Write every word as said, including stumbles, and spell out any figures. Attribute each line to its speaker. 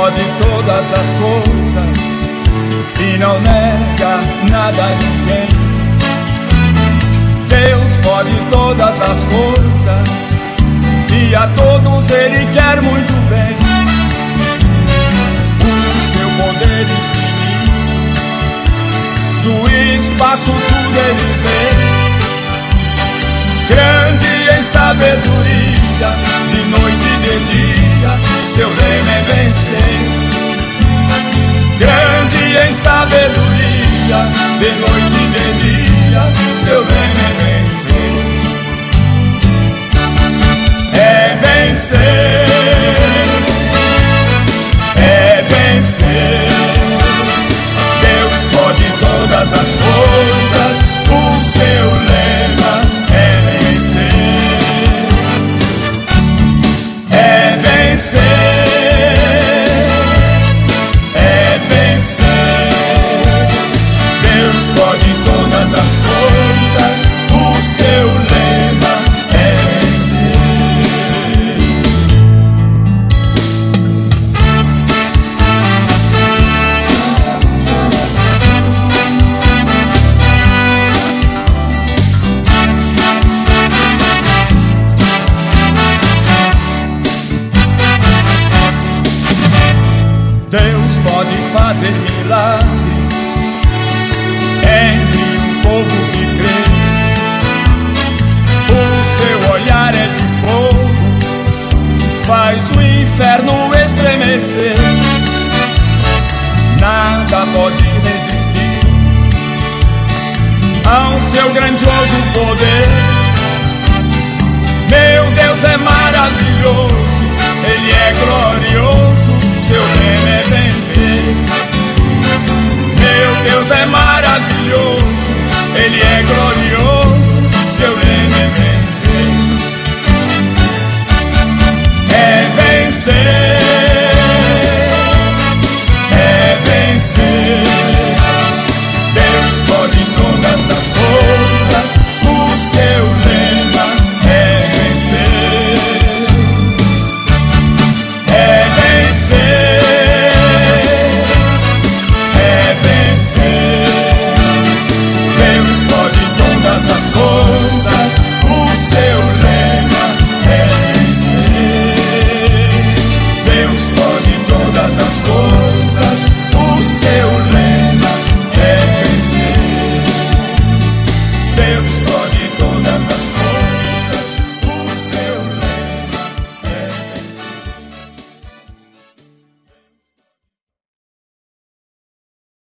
Speaker 1: pode todas as coisas e não nega nada a ninguém. Deus pode todas as coisas e a todos Ele quer muito bem. O seu poder infinito, do espaço tudo Ele vê. Grande em sabedoria, de noite e de dia, seu lema é vencer. Grande em sabedoria, de noite e de dia, seu lema é vencer. É vencer, é vencer. Deus pode todas as coisas, o seu lema é vencer. É vencer, é vencer. Deus pode todas as coisas, o seu lema é vencer. Deus pode fazer milagres entre o povo que crê. O seu olhar é de fogo, faz o inferno estremecer. Nada pode resistir ao seu grandioso poder. Meu Deus é maravilhoso,